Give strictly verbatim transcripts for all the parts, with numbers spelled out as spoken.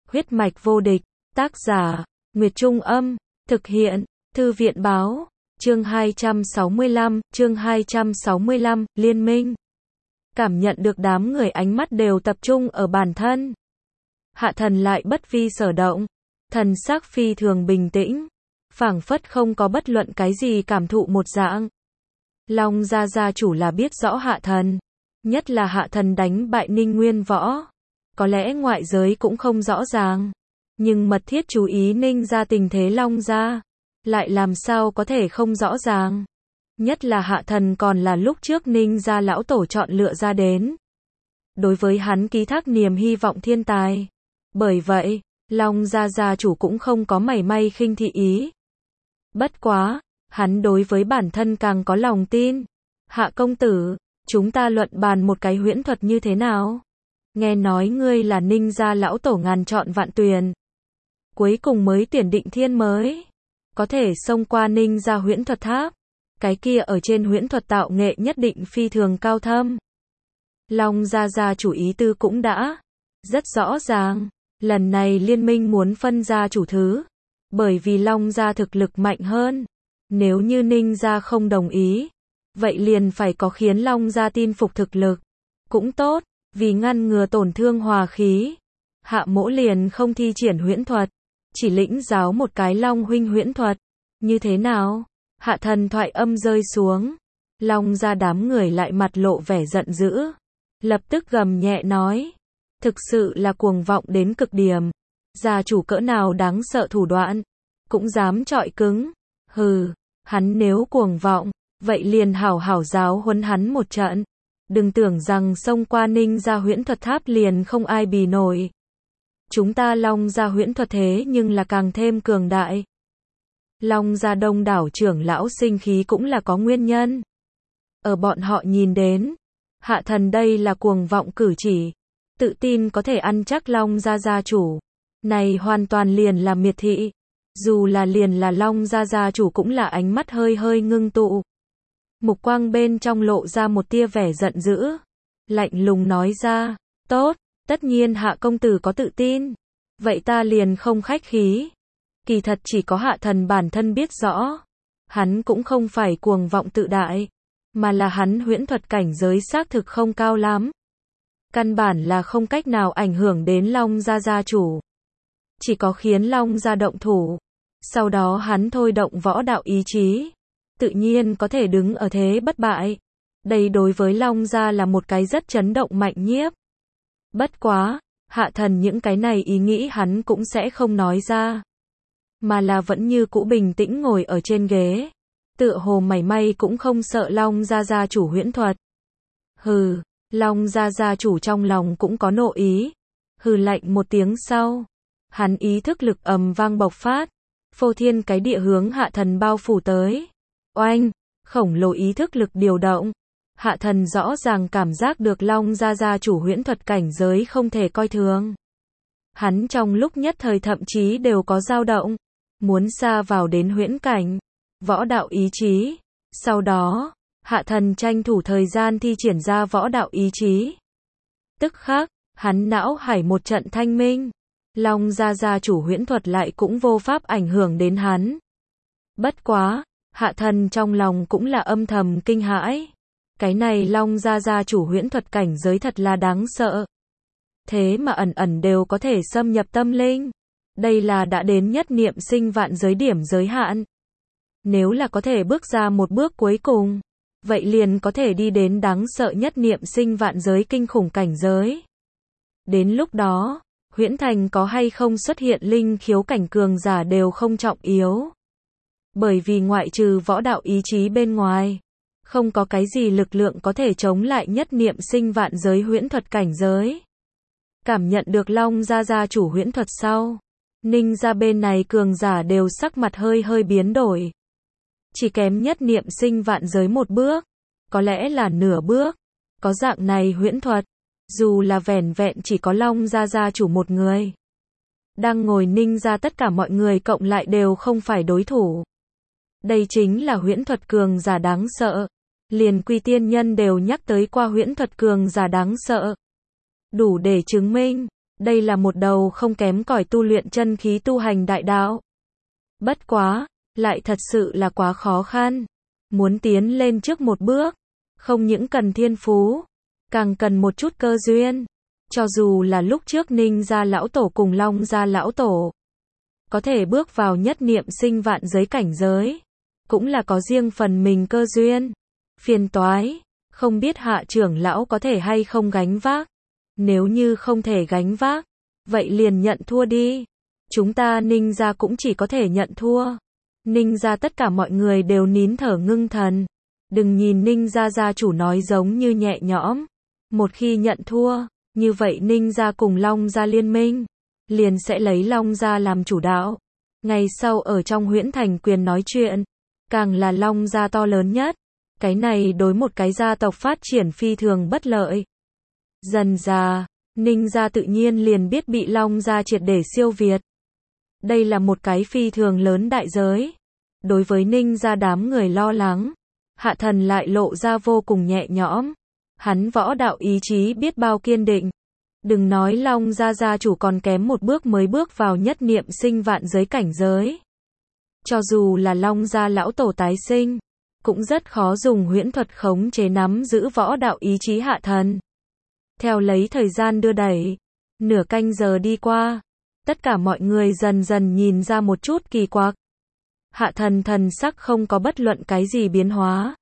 Huyết mạch vô địch, tác giả, Nguyệt Trung Âm, thực hiện, Thư viện Báo, chương hai trăm sáu mươi lăm, chương hai trăm sáu mươi lăm, Liên minh. Cảm nhận được đám người ánh mắt đều tập trung ở bản thân. Hạ Thần lại bất vi sở động, thần sắc phi thường bình tĩnh, phảng phất không có bất luận cái gì cảm thụ một dạng. Long gia gia chủ là biết rõ Hạ Thần, nhất là Hạ Thần đánh bại Ninh Nguyên Võ. Có lẽ ngoại giới cũng không rõ ràng, nhưng mật thiết chú ý Ninh gia tình thế Long gia, lại làm sao có thể không rõ ràng. Nhất là Hạ Thần còn là lúc trước Ninh gia lão tổ chọn lựa ra đến. Đối với hắn ký thác niềm hy vọng thiên tài. Bởi vậy, Long gia gia chủ cũng không có mảy may khinh thị ý. Bất quá, hắn đối với bản thân càng có lòng tin. Hạ công tử, chúng ta luận bàn một cái huyễn thuật như thế nào? Nghe nói ngươi là Ninh gia lão tổ ngàn chọn vạn tuyển, cuối cùng mới tuyển định thiên mới, có thể xông qua Ninh gia huyễn thuật tháp. Cái kia ở trên huyễn thuật tạo nghệ nhất định phi thường cao thâm. Long gia gia chủ ý tư cũng đã rất rõ ràng, lần này liên minh muốn phân ra chủ thứ, bởi vì Long gia thực lực mạnh hơn. Nếu như Ninh gia không đồng ý, vậy liền phải có khiến Long gia tin phục thực lực. Cũng tốt, vì ngăn ngừa tổn thương hòa khí, Hạ Mỗ liền không thi triển huyễn thuật, chỉ lĩnh giáo một cái Long huynh huyễn thuật. Như thế nào? Hạ Thần thoại âm rơi xuống, Long gia đám người lại mặt lộ vẻ giận dữ, lập tức gầm nhẹ nói, thực sự là cuồng vọng đến cực điểm, gia chủ cỡ nào đáng sợ thủ đoạn, cũng dám chọi cứng. Hừ, hắn nếu cuồng vọng, vậy liền hảo hảo giáo huấn hắn một trận. Đừng tưởng rằng xông qua Ninh gia huyễn thuật tháp liền không ai bì nổi. Chúng ta Long gia huyễn thuật thế nhưng là càng thêm cường đại. Long gia đông đảo trưởng lão sinh khí cũng là có nguyên nhân. Ở bọn họ nhìn đến, Hạ Thần đây là cuồng vọng cử chỉ, tự tin có thể ăn chắc Long gia gia chủ. Này hoàn toàn liền là miệt thị. Dù là liền là Long gia gia chủ cũng là ánh mắt hơi hơi ngưng tụ. Mục quang bên trong lộ ra một tia vẻ giận dữ, lạnh lùng nói ra, tốt, tất nhiên Hạ công tử có tự tin, vậy ta liền không khách khí. Kỳ thật chỉ có Hạ Thần bản thân biết rõ, hắn cũng không phải cuồng vọng tự đại, mà là hắn huyễn thuật cảnh giới xác thực không cao lắm. Căn bản là không cách nào ảnh hưởng đến Long gia gia chủ. Chỉ có khiến Long gia động thủ, sau đó hắn thôi động võ đạo ý chí, tự nhiên có thể đứng ở thế bất bại. Đây đối với Long gia là một cái rất chấn động mạnh nhiếp. Bất quá, Hạ Thần những cái này ý nghĩ hắn cũng sẽ không nói ra, mà là vẫn như cũ bình tĩnh ngồi ở trên ghế, tựa hồ mảy may cũng không sợ Long gia gia chủ huyễn thuật. Hừ, Long gia gia chủ trong lòng cũng có nộ ý, hừ lạnh một tiếng sau, hắn ý thức lực ầm vang bộc phát, phô thiên cái địa hướng Hạ Thần bao phủ tới. Oanh, khổng lồ ý thức lực điều động, Hạ Thần rõ ràng cảm giác được Long gia gia chủ huyễn thuật cảnh giới không thể coi thường. Hắn trong lúc nhất thời thậm chí đều có dao động, muốn xa vào đến huyễn cảnh, võ đạo ý chí. Sau đó, Hạ Thần tranh thủ thời gian thi triển ra võ đạo ý chí. Tức khắc, hắn não hải một trận thanh minh, Long gia gia chủ huyễn thuật lại cũng vô pháp ảnh hưởng đến hắn. Bất quá, Hạ Thần trong lòng cũng là âm thầm kinh hãi. Cái này Long gia gia chủ huyễn thuật cảnh giới thật là đáng sợ. Thế mà ẩn ẩn đều có thể xâm nhập tâm linh. Đây là đã đến nhất niệm sinh vạn giới điểm giới hạn. Nếu là có thể bước ra một bước cuối cùng, vậy liền có thể đi đến đáng sợ nhất niệm sinh vạn giới kinh khủng cảnh giới. Đến lúc đó, huyễn thành có hay không xuất hiện linh khiếu cảnh cường giả đều không trọng yếu. Bởi vì ngoại trừ võ đạo ý chí bên ngoài, không có cái gì lực lượng có thể chống lại nhất niệm sinh vạn giới huyễn thuật cảnh giới. Cảm nhận được Long gia gia chủ huyễn thuật sau, Ninh gia bên này cường giả đều sắc mặt hơi hơi biến đổi. Chỉ kém nhất niệm sinh vạn giới một bước, có lẽ là nửa bước. Có dạng này huyễn thuật, dù là vẻn vẹn chỉ có Long gia gia chủ một người, đang ngồi Ninh gia tất cả mọi người cộng lại đều không phải đối thủ. Đây chính là huyễn thuật cường giả đáng sợ. Liền Quy Tiên Nhân đều nhắc tới qua huyễn thuật cường giả đáng sợ. Đủ để chứng minh, Đây là một đầu không kém cỏi tu luyện chân khí tu hành đại đạo. Bất quá, lại thật sự là quá khó khăn. Muốn tiến lên trước một bước, không những cần thiên phú, càng cần một chút cơ duyên. Cho dù là lúc trước Ninh gia lão tổ cùng Long gia lão tổ, có thể bước vào nhất niệm sinh vạn giới cảnh giới, cũng là có riêng phần mình cơ duyên. Phiền toái, không biết Hạ trưởng lão có thể hay không gánh vác. Nếu như không thể gánh vác, vậy liền nhận thua đi. Chúng ta Ninh gia cũng chỉ có thể nhận thua. Ninh gia tất cả mọi người đều nín thở ngưng thần. Đừng nhìn Ninh gia gia chủ nói giống như nhẹ nhõm. Một khi nhận thua, như vậy Ninh gia cùng Long gia liên minh, liền sẽ lấy Long gia làm chủ đạo. Ngày sau ở trong Huyễn Thành quyền nói chuyện, càng là Long gia to lớn nhất. Cái này đối một cái gia tộc phát triển phi thường bất lợi. Dần dà, Ninh gia tự nhiên liền biết bị Long gia triệt để siêu việt. Đây là một cái phi thường lớn đại giới. Đối với Ninh gia đám người lo lắng, Hạ Thần lại lộ ra vô cùng nhẹ nhõm. Hắn võ đạo ý chí biết bao kiên định. Đừng nói Long gia gia chủ còn kém một bước mới bước vào nhất niệm sinh vạn giới cảnh giới. Cho dù là Long gia lão tổ tái sinh, cũng rất khó dùng huyễn thuật khống chế nắm giữ võ đạo ý chí Hạ Thần. Theo lấy thời gian đưa đẩy, nửa canh giờ đi qua, tất cả mọi người dần dần nhìn ra một chút kỳ quặc. Hạ Thần thần sắc không có bất luận cái gì biến hóa.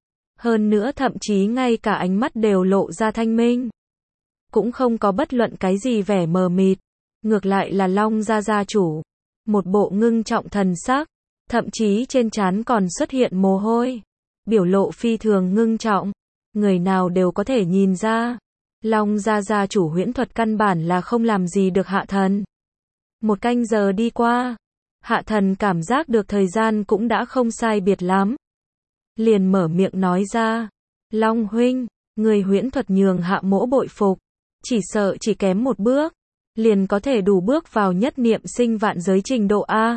Hơn nữa thậm chí ngay cả ánh mắt đều lộ ra thanh minh. Cũng không có bất luận cái gì vẻ mờ mịt. Ngược lại là Long gia gia chủ. Một bộ ngưng trọng thần sắc. Thậm chí trên trán còn xuất hiện mồ hôi. Biểu lộ phi thường ngưng trọng. Người nào đều có thể nhìn ra. Long gia gia chủ huyễn thuật căn bản là không làm gì được Hạ Thần. Một canh giờ đi qua. Hạ Thần cảm giác được thời gian cũng đã không sai biệt lắm. Liền mở miệng nói ra. Long huynh, người huyễn thuật nhường Hạ mỗ bội phục. Chỉ sợ chỉ kém một bước. Liền có thể đủ bước vào nhất niệm sinh vạn giới trình độ A.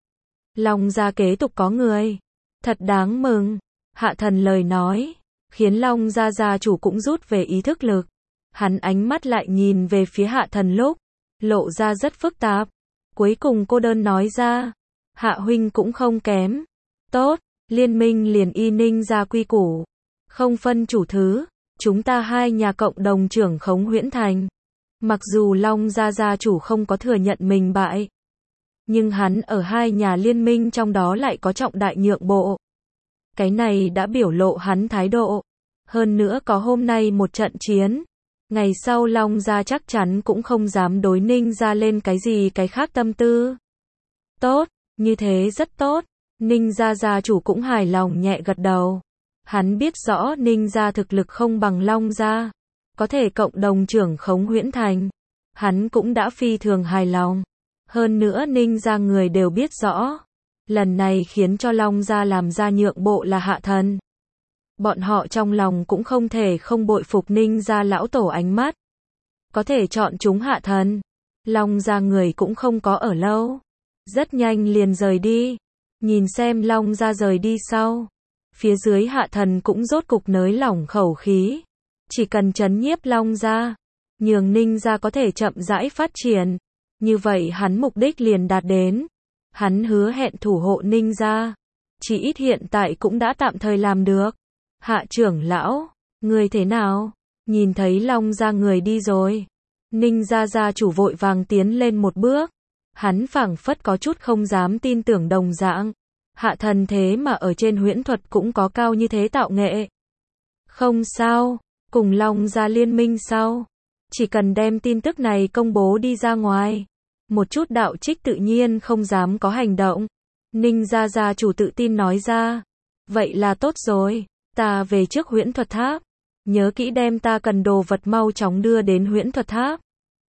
Long gia kế tục có người. Thật đáng mừng. Hạ Thần lời nói, khiến Long gia gia chủ cũng rút về ý thức lực. Hắn ánh mắt lại nhìn về phía Hạ Thần lúc, lộ ra rất phức tạp. Cuối cùng cô đơn nói ra. Hạ huynh cũng không kém. Tốt, liên minh liền y Ninh gia quy củ. Không phân chủ thứ. Chúng ta hai nhà cộng đồng trưởng khống Huyễn Thành. Mặc dù Long gia gia chủ không có thừa nhận mình bại, nhưng hắn ở hai nhà liên minh trong đó lại có trọng đại nhượng bộ. Cái này đã biểu lộ hắn thái độ. Hơn nữa có hôm nay một trận chiến, ngày sau Long gia chắc chắn cũng không dám đối Ninh gia lên cái gì cái khác tâm tư. Tốt, như thế rất tốt. Ninh gia gia chủ cũng hài lòng nhẹ gật đầu. Hắn biết rõ Ninh gia thực lực không bằng Long gia, có thể cộng đồng trưởng khống Huyễn Thành. Hắn cũng đã phi thường hài lòng. Hơn nữa Ninh gia người đều biết rõ. Lần này khiến cho Long gia làm ra nhượng bộ là Hạ Thần. Bọn họ trong lòng cũng không thể không bội phục Ninh gia lão tổ ánh mắt. Có thể chọn chúng Hạ Thần. Long gia người cũng không có ở lâu. Rất nhanh liền rời đi. Nhìn xem Long gia rời đi sau. Phía dưới Hạ Thần cũng rốt cục nới lỏng khẩu khí. Chỉ cần trấn nhiếp Long gia, nhường Ninh gia có thể chậm rãi phát triển. Như vậy hắn mục đích liền đạt đến. Hắn hứa hẹn thủ hộ Ninh gia. Chỉ ít hiện tại cũng đã tạm thời làm được. Hạ trưởng lão, người thế nào? Nhìn thấy Long gia người đi rồi. Ninh gia gia chủ vội vàng tiến lên một bước. Hắn phảng phất có chút không dám tin tưởng đồng dạng. Hạ Thần thế mà ở trên huyễn thuật cũng có cao như thế tạo nghệ. Không sao, cùng Long gia liên minh sau. Chỉ cần đem tin tức này công bố đi ra ngoài. Một chút đạo trích tự nhiên không dám có hành động. Ninh gia gia chủ tự tin nói ra. Vậy là tốt rồi, ta về trước huyễn thuật tháp. Nhớ kỹ đem ta cần đồ vật mau chóng đưa đến huyễn thuật tháp.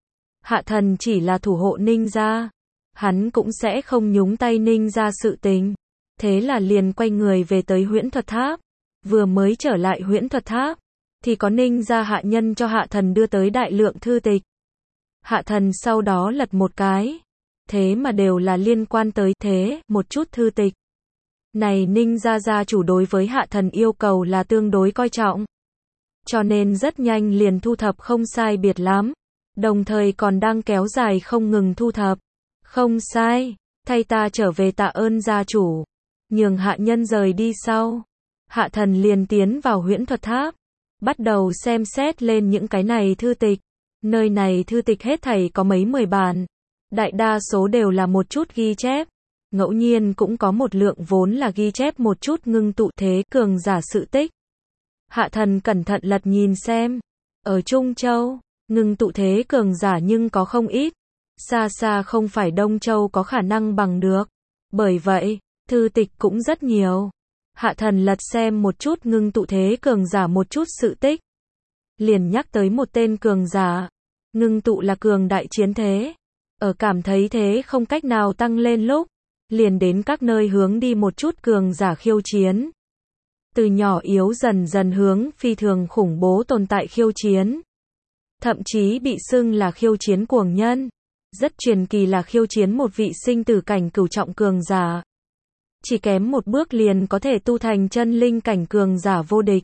Hạ Thần chỉ là thủ hộ Ninh gia. Hắn cũng sẽ không nhúng tay Ninh gia sự tình. Thế là liền quay người về tới huyễn thuật tháp. Vừa mới trở lại huyễn thuật tháp, thì có Ninh gia hạ nhân cho Hạ Thần đưa tới đại lượng thư tịch. Hạ Thần sau đó lật một cái. Thế mà đều là liên quan tới thế, một chút thư tịch. Này Ninh gia gia chủ đối với Hạ Thần yêu cầu là tương đối coi trọng. Cho nên rất nhanh liền thu thập không sai biệt lắm. đồng thời còn đang kéo dài không ngừng thu thập. Không sai, thay ta trở về tạ ơn gia chủ, nhường hạ nhân rời đi sau. Hạ thần liền tiến vào huyễn thuật tháp, bắt đầu xem xét lên những cái này thư tịch. Nơi này thư tịch hết thảy có mấy mười bản, đại đa số đều là một chút ghi chép, ngẫu nhiên cũng có một lượng vốn là ghi chép một chút ngưng tụ thế cường giả sự tích. Hạ thần cẩn thận lật nhìn xem, ở Trung Châu, ngưng tụ thế cường giả nhưng có không ít, xa xa không phải Đông Châu có khả năng bằng được. Bởi vậy, thư tịch cũng rất nhiều. Hạ thần lật xem một chút ngưng tụ thế cường giả một chút sự tích. Liền nhắc tới một tên cường giả. Ngưng tụ là cường đại chiến thế. Ở cảm thấy thế không cách nào tăng lên lúc, liền đến các nơi hướng đi một chút cường giả khiêu chiến. Từ nhỏ yếu dần dần hướng phi thường khủng bố tồn tại khiêu chiến. Thậm chí bị xưng là khiêu chiến cuồng nhân. Rất truyền kỳ là khiêu chiến một vị sinh tử cảnh cửu trọng cường giả. Chỉ kém một bước liền có thể tu thành chân linh cảnh cường giả vô địch.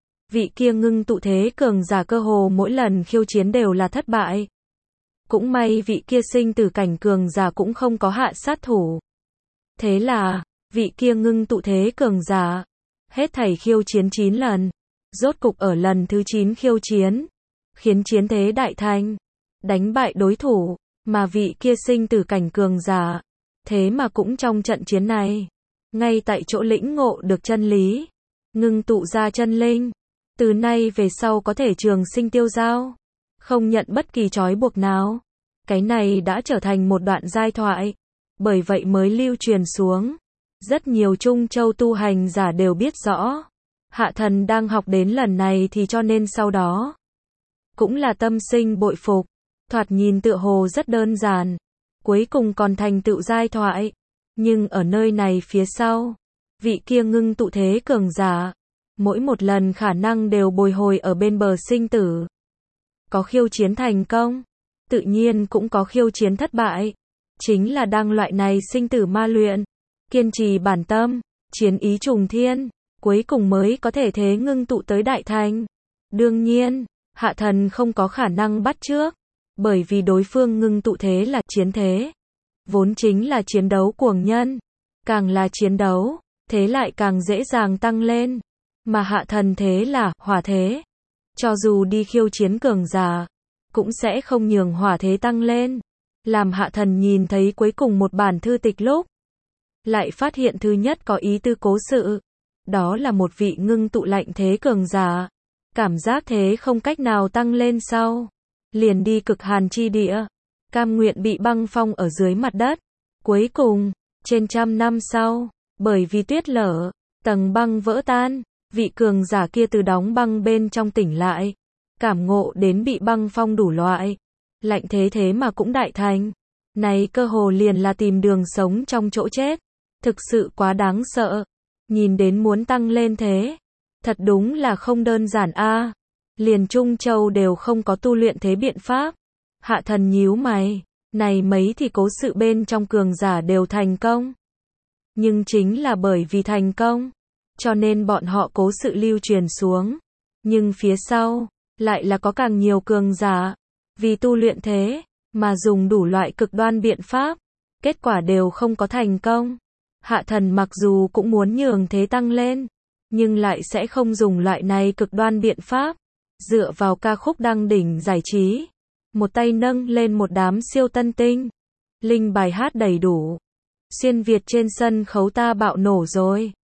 Vị kia ngưng tụ thế cường giả cơ hồ mỗi lần khiêu chiến đều là thất bại. Cũng may vị kia sinh tử cảnh cường giả cũng không có hạ sát thủ. Thế là, vị kia ngưng tụ thế cường giả, hết thảy khiêu chiến chín lần. Rốt cục ở lần thứ chín khiêu chiến, khiến chiến thế đại thành, đánh bại đối thủ, mà vị kia sinh tử cảnh cường giả, thế mà cũng trong trận chiến này, ngay tại chỗ lĩnh ngộ được chân lý, ngưng tụ ra chân linh, từ nay về sau có thể trường sinh tiêu giao, không nhận bất kỳ trói buộc nào. Cái này đã trở thành một đoạn giai thoại, bởi vậy mới lưu truyền xuống. Rất nhiều Trung Châu tu hành giả đều biết rõ, hạ thần đang học đến lần này thì cho nên sau đó, cũng là tâm sinh bội phục, thoạt nhìn tựa hồ rất đơn giản, cuối cùng còn thành tựu giai thoại, nhưng ở nơi này phía sau, vị kia ngưng tụ thế cường giả, mỗi một lần khả năng đều bồi hồi ở bên bờ sinh tử. Có khiêu chiến thành công, tự nhiên cũng có khiêu chiến thất bại, chính là đang loại này sinh tử ma luyện, kiên trì bản tâm, chiến ý trùng thiên, cuối cùng mới có thể thế ngưng tụ tới đại thành. Đương nhiên, hạ thần không có khả năng bắt chước, bởi vì đối phương ngưng tụ thế là chiến thế, vốn chính là chiến đấu cuồng nhân, càng là chiến đấu, thế lại càng dễ dàng tăng lên, mà hạ thần thế là hỏa thế, cho dù đi khiêu chiến cường giả, cũng sẽ không nhường hỏa thế tăng lên. Làm hạ thần nhìn thấy cuối cùng một bản thư tịch lúc, lại phát hiện thứ nhất có ý tư cố sự, đó là một vị ngưng tụ lạnh thế cường giả, cảm giác thế không cách nào tăng lên sau, liền đi cực hàn chi địa, cam nguyện bị băng phong ở dưới mặt đất. Cuối cùng, trên trăm năm sau, bởi vì tuyết lở, tầng băng vỡ tan, vị cường giả kia từ đóng băng bên trong tỉnh lại, cảm ngộ đến bị băng phong đủ loại, lạnh thế thế mà cũng đại thành. Này cơ hồ liền là tìm đường sống trong chỗ chết, thực sự quá đáng sợ, nhìn đến muốn tăng lên thế, thật đúng là không đơn giản a. À. Liền Trung Châu đều không có tu luyện thế biện pháp. Hạ thần nhíu mày, này mấy thì cố sự bên trong cường giả đều thành công. Nhưng chính là bởi vì thành công, cho nên bọn họ cố sự lưu truyền xuống. Nhưng phía sau, lại là có càng nhiều cường giả, vì tu luyện thế, mà dùng đủ loại cực đoan biện pháp, kết quả đều không có thành công. Hạ thần mặc dù cũng muốn nhường thế tăng lên, nhưng lại sẽ không dùng loại này cực đoan biện pháp, dựa vào ca khúc đăng đỉnh giải trí, một tay nâng lên một đám siêu tân tinh, linh bài hát đầy đủ, xuyên Việt trên sân khấu ta bạo nổ rồi.